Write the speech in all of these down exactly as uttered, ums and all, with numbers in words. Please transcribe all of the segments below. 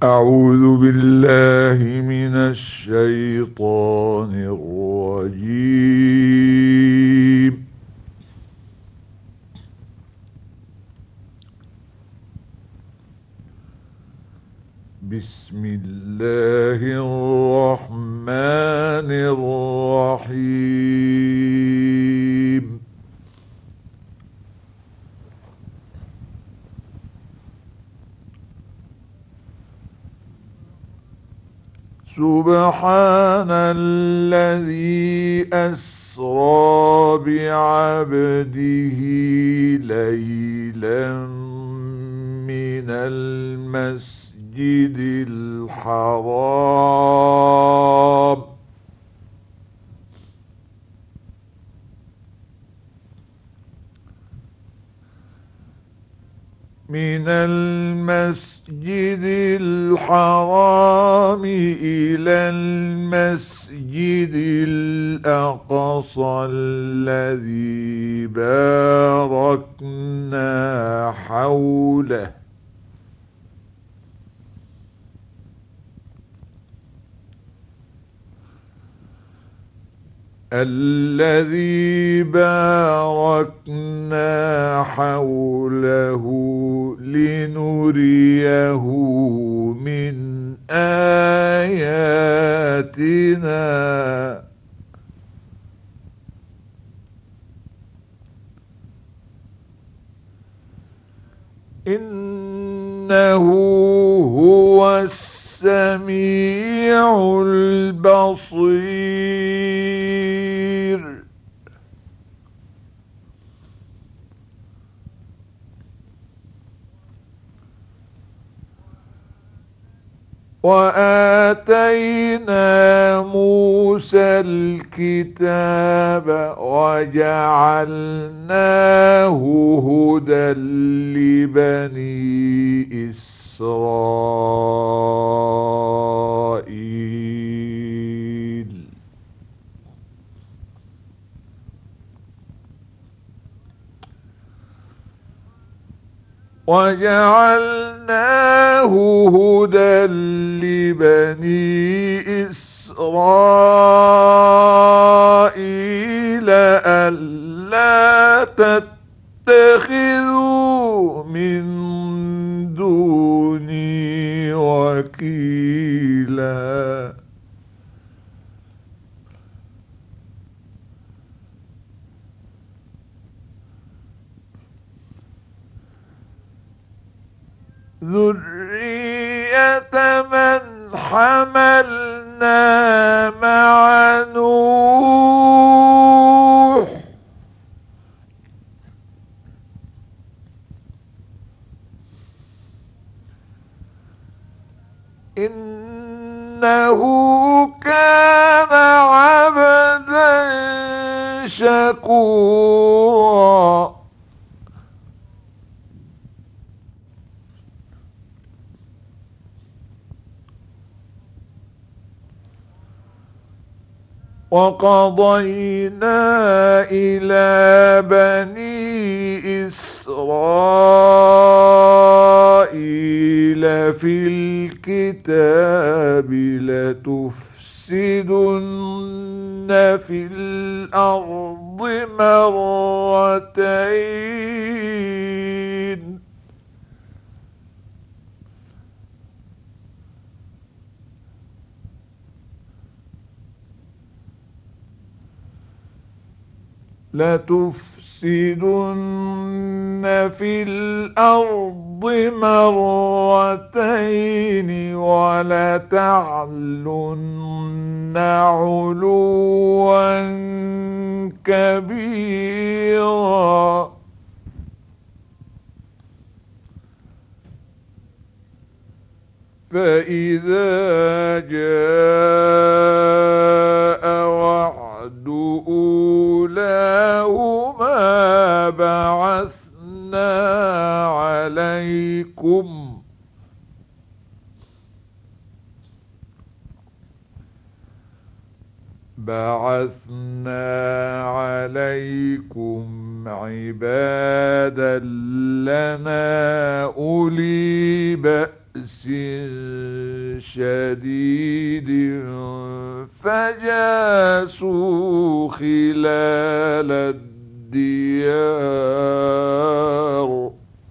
أعوذ بالله من الشيطان الرجيم. بسم الله الرحمن الرحيم. سبحان الذي أسرى بعبده ليلا من المسجد الحرام من المسجد الحرام إلى المسجد الأقصى الذي باركنا حوله الذي باركنا حوله لنريه من آياتنا إنه هو السميع البصير. وآتينا موسى الكتاب وجعلناه هدى لبني إسرائيل. وجعلناه هدى لبني إسرائيل ألا تتخذوا من دوني وكيلا. ذرية من حملنا مع نوح إنه كان عبدا شكورا. وقضينا إلى بني إسرائيل في الكتاب لتفسدن في الأرض مرتين لتفسدن في الأرض مرتين ولتعلن علوا كبيرا. فإذا جاء وعد أولاهما بعثنا عليكم بعثنا عليكم عبادا لنا أولي بأس بأس شديد فجاسوا خلال الديار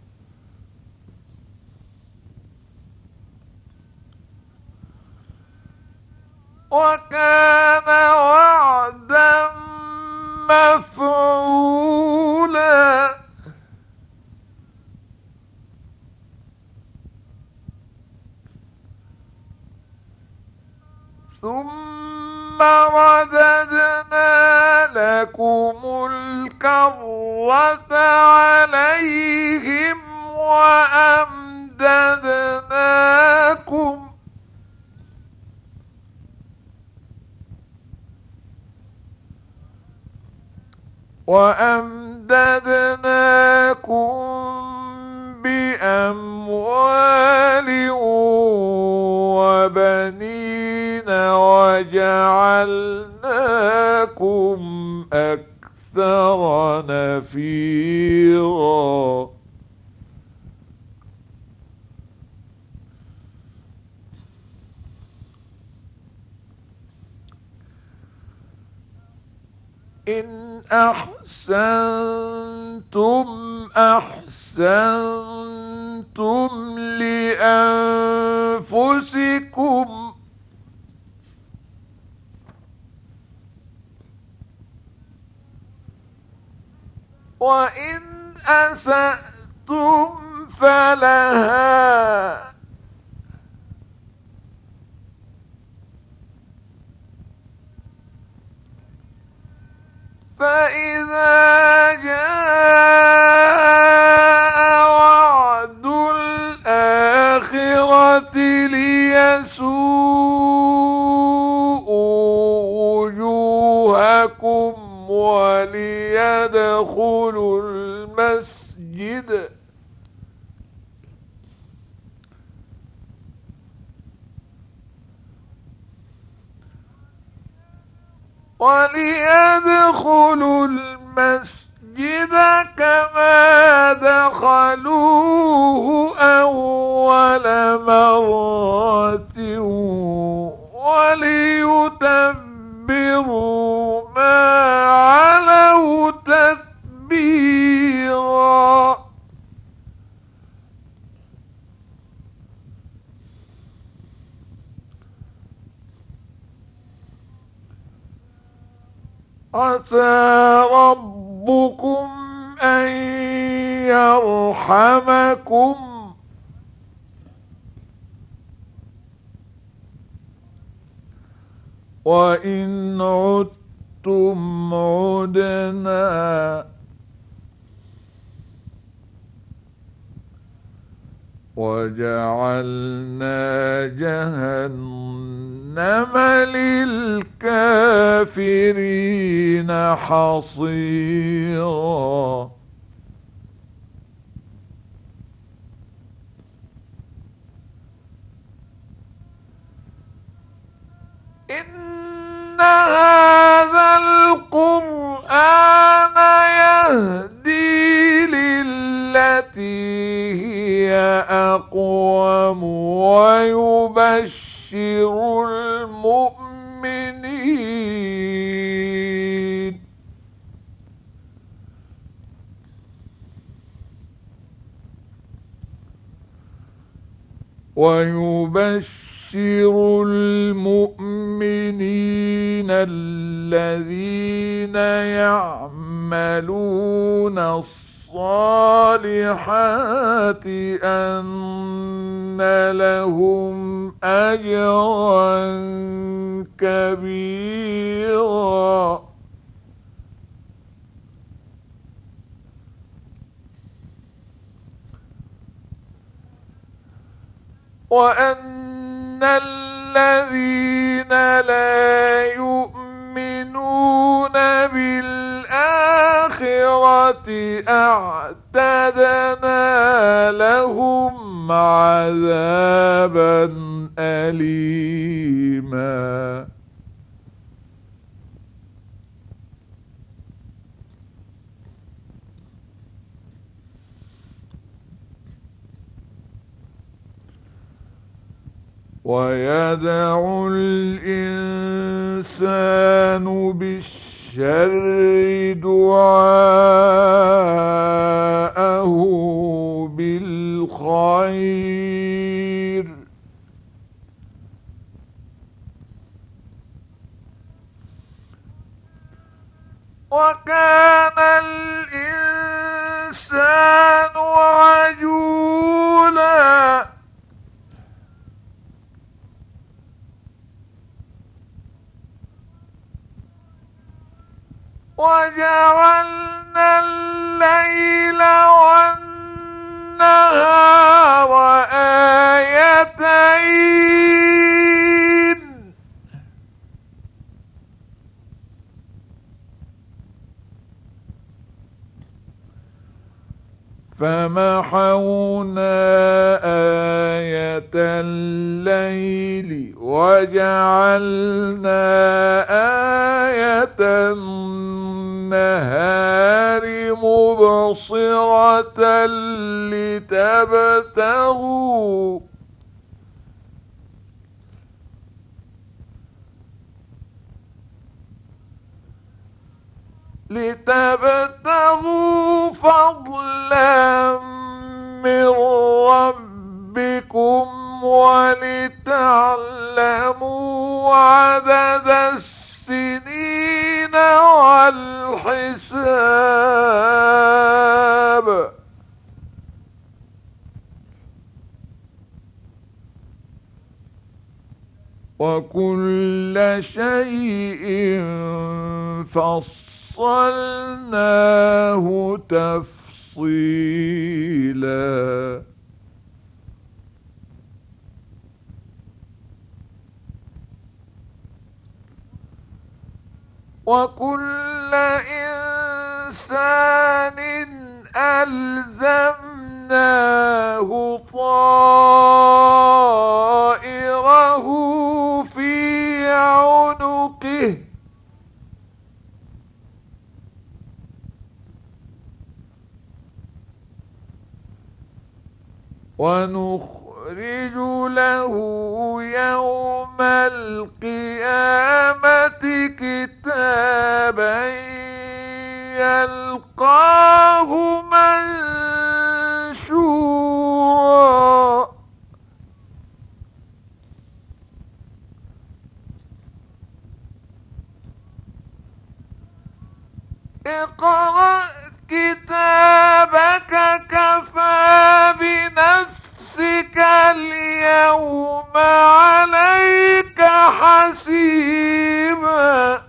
وكان وعدا مفعولا ثم رددنا لكم الكرة عليهم وأمددناكم وأمددناكم بأموال وبنين وجعلناكم أكثر نفيرا إن أحسنتم أحسنتم لأنفسكم وإن أسأتم فلها فإذا جاء وعد الآخرة ليسوءوا وجوهكم وليدخلوا المسجد وليدخلوا المسجد كما دخلوه أول مرة وليتبروا ما علوا تتبيرا عسى ربكم أن يرحمكم وإن عدتم عدنا وجعلنا جهنم للكافرين حصيرا إن هذا القرآن يهدي للتي هي أقوم ويبشر المؤمنين ويبشر المؤمنين الذين يعملون الصالحات أن لهم أجرا كبيرا وأن الذين لا يؤمنون بالآخرة أعتدنا لهم عذابا أليما ويدعو الإنسان بالشر دعاءه بالخير. وكان الإنسان عجولا. وجعلنا الليل والنهار آيتين فمحونا آية الليل وجعلنا آية النهار مبصرة لتبتغوا لتبتغوا فضلا من ربكم ولتعلموا عدد السنين والحساب. وكل شيء فصلناه تفصيلا. وكل إنسان ألزمناه طائره في عنقه ونخرج له يوم القيامة كتابا يلقاه منشورا. اقرأ كتابك كفى بنفسك اليوم عليك حسيبا.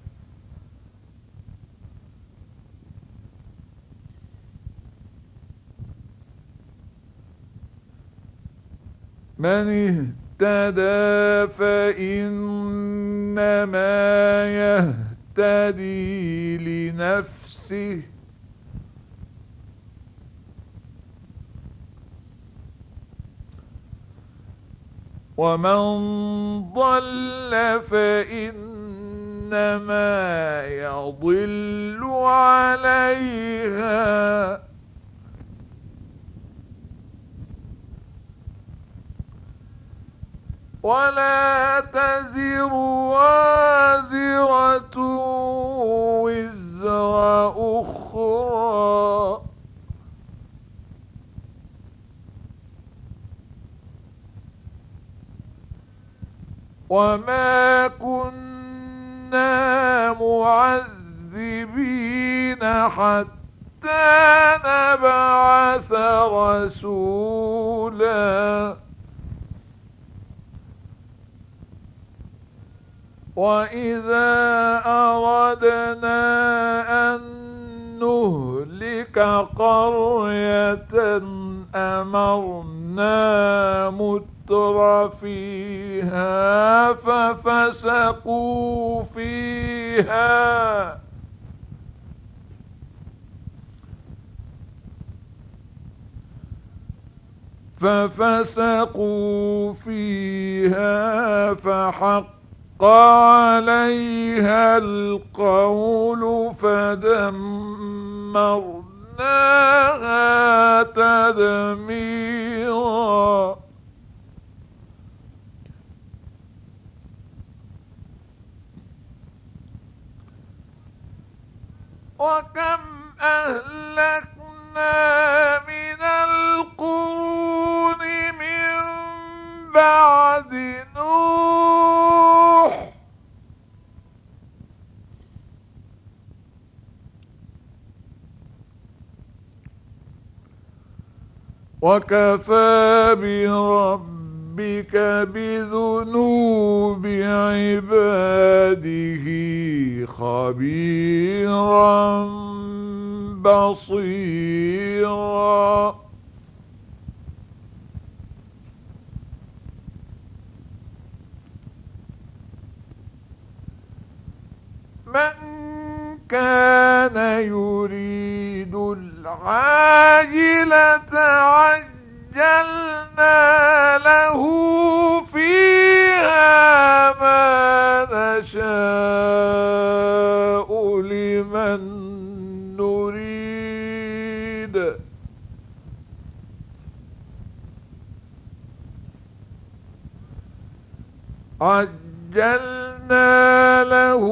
من اهتدى فإنما يهتدي لنفسه ومن ضل فإنما يضل عليها ولا تزر وازرة وزر أخرى وما كنا معذبين حتى نبعث رسولا. وإذا أردنا أن نهلك قرية أمرنا متر فيها ففسقوا فيها ففسقوا فيها فحق عليها القول فدمرناها تدميرا. وكم أهلكنا من القرون من بعد نوح وكفى بربك بذنوب عباده خبيرا بصيرا. من كان يريد العاجلة عجلنا له فيها ما نشاء لمن نريد عجلنا له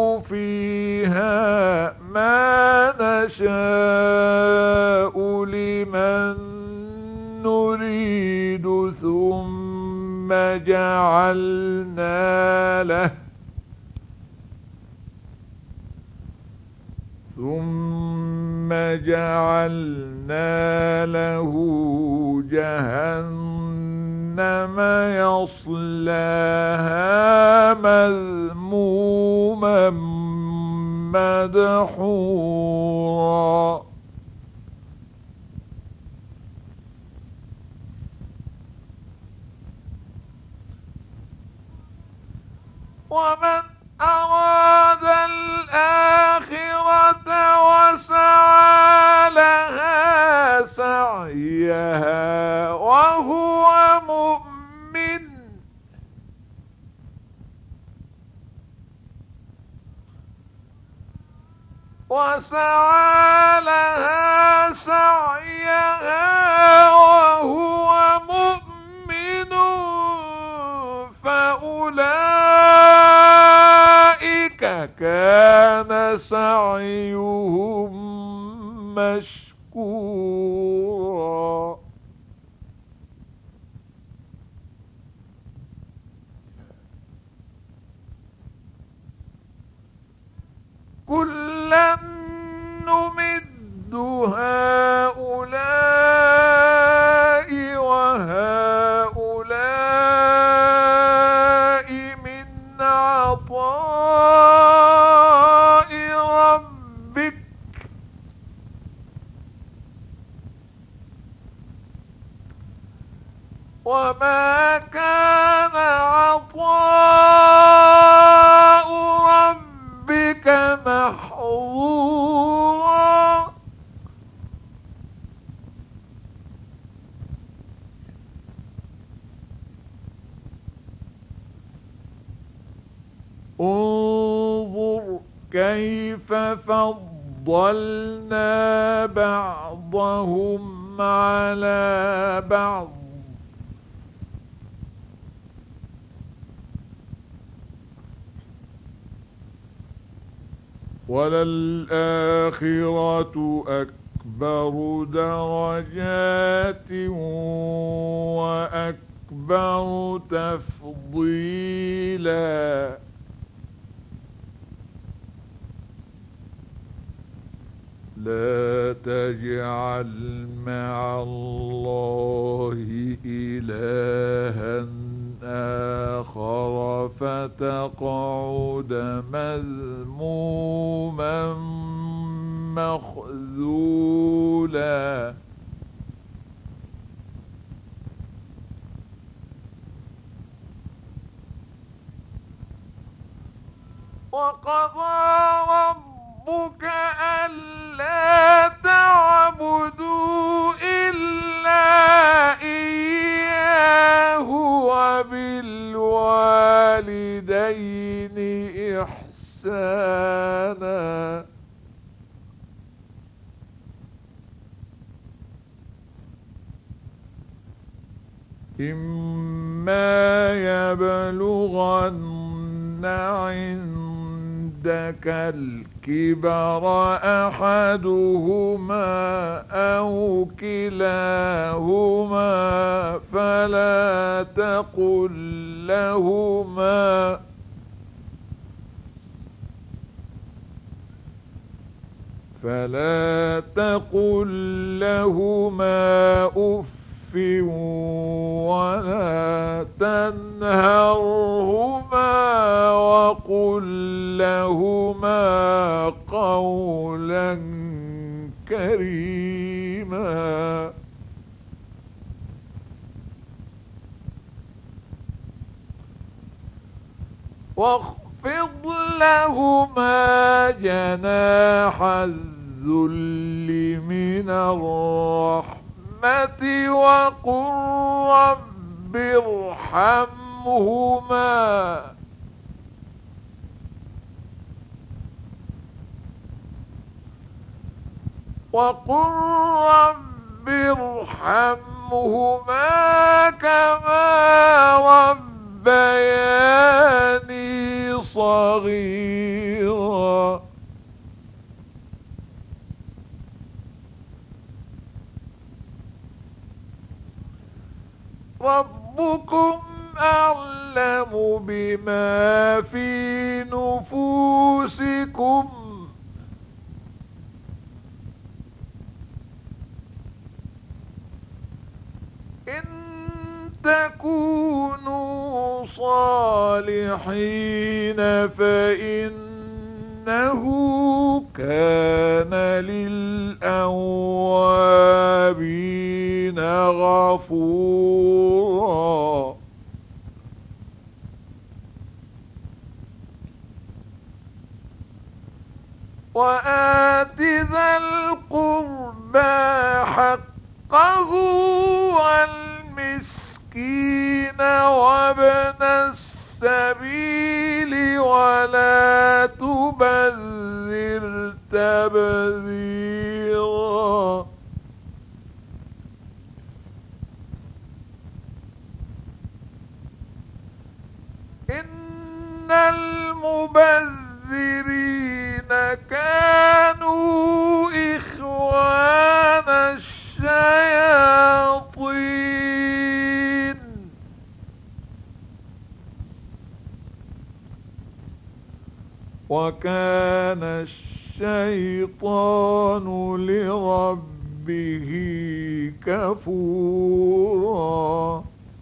فيها ما نشاء لمن نريد ثم جعلنا له ثم جعلنا له جهنم يصلاها مذموما مدحورا. ومن أراد الآخرة وسعى لها سعيها وهو مؤمن وسعى لها سعيها وهو مؤمن فأولئك كان سعيهم مشكورا. كلا نمد هؤلاء وهؤلاء من عطاء ربك وما كان عطاء ربك محظورا. انظر كيف فضلنا بعضهم على بعض وللآخرة أكبر درجات وأكبر تفضيلا. لا تجعل مع الله إلها آخر فتقعد مذموما مخذولا. وقضى ربك ألا تعبدوا إلا إياه وبالوالدين إحسانا. إما يبلغن عندك الكبر كبر أحدهما أو كلاهما فلا تقل لهما فلا تقل لهما أف ولا تنهرهما وقل لهما قولا كريما. واخفض لهما جناح الذل من الرحمة وقل رب ارحمهما وقل رب ارحمهما كما ربياني صغيرا. ربكم أعلم بما في نفوسكم إن تكونوا صالحين فإنه كان للأوابين غفورا. وآت ذا القربى حقه والمسكين وابن السبيل ولا تبذر تبذيرا. إن المبذرين كانوا إخوان الشياطين وكان الشيطان لربه كفورا.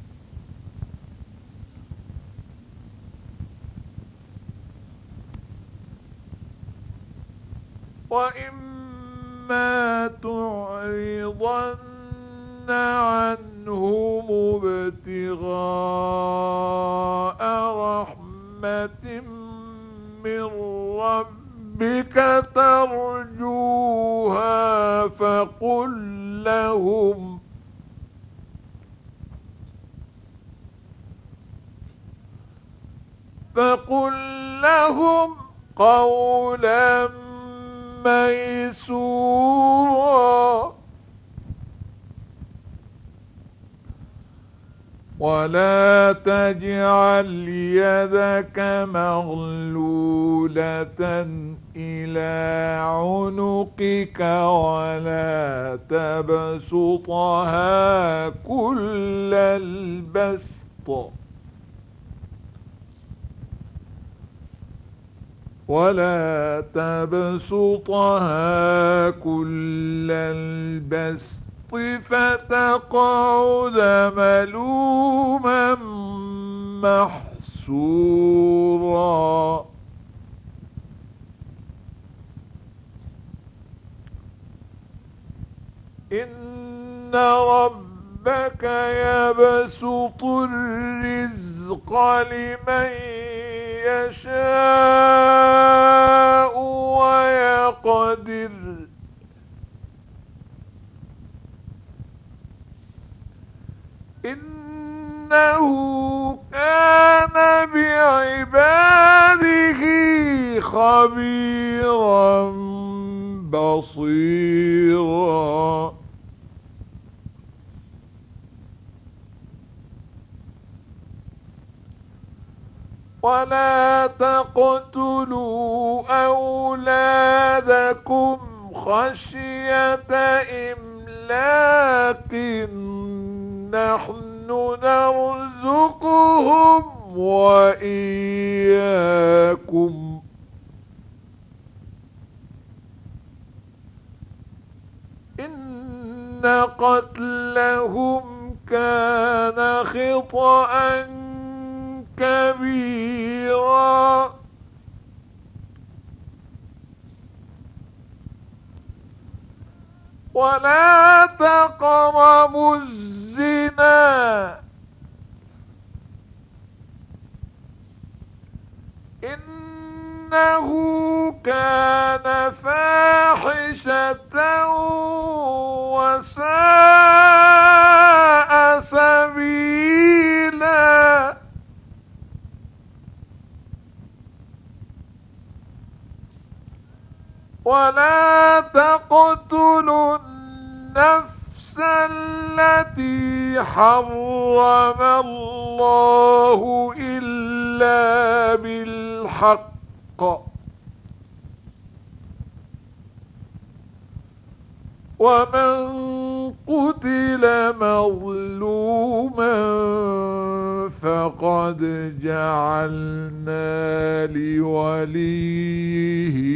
وإما تعرضن عنهم ابتغاء رحمة من ربك ترجوها فقل لهم فقل لهم قولا ميسورا. ولا تجعل يدك مغلولة إلى عنقك ولا تبسطها كل البسط ولا تبسطها كل البسط فتقعد ملوما محسورا. إن ربك يبسط الرزق لمن يشاء ويقدر إنه كان بعباده خبيرا بصيرا. ولا تقتلوا أولادكم خشية إملاق نحن نرزقهم وإياكم إن قتلهم كان خطأ كبيرا ولا تقربوا الزنا إنه كان فاحشة وساء سبيلا ولا تقتلوا النفس التي حرم الله إلا بالحق ومن قتل مظلوما فقد جعلنا لوليه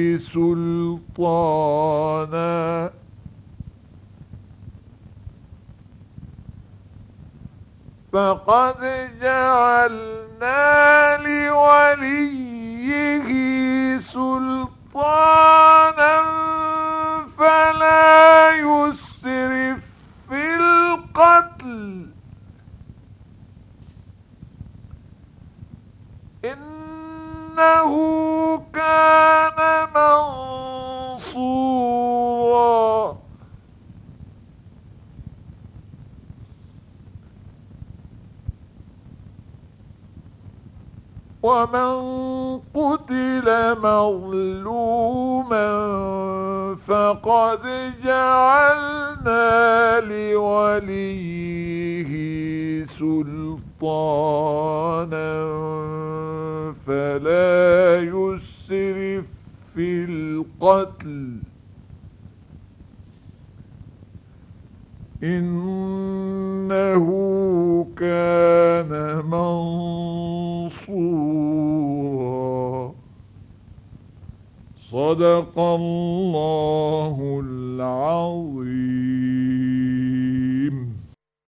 سلطانا فقد جعلنا لوليه سلطانا فلا يسرف في القتل إنه كان منصورا ومن قتل مظلوما فقد جعلنا لوليه سلطانا فلا يسرف في القتل إنه كان منصورا صدق الله العظيم.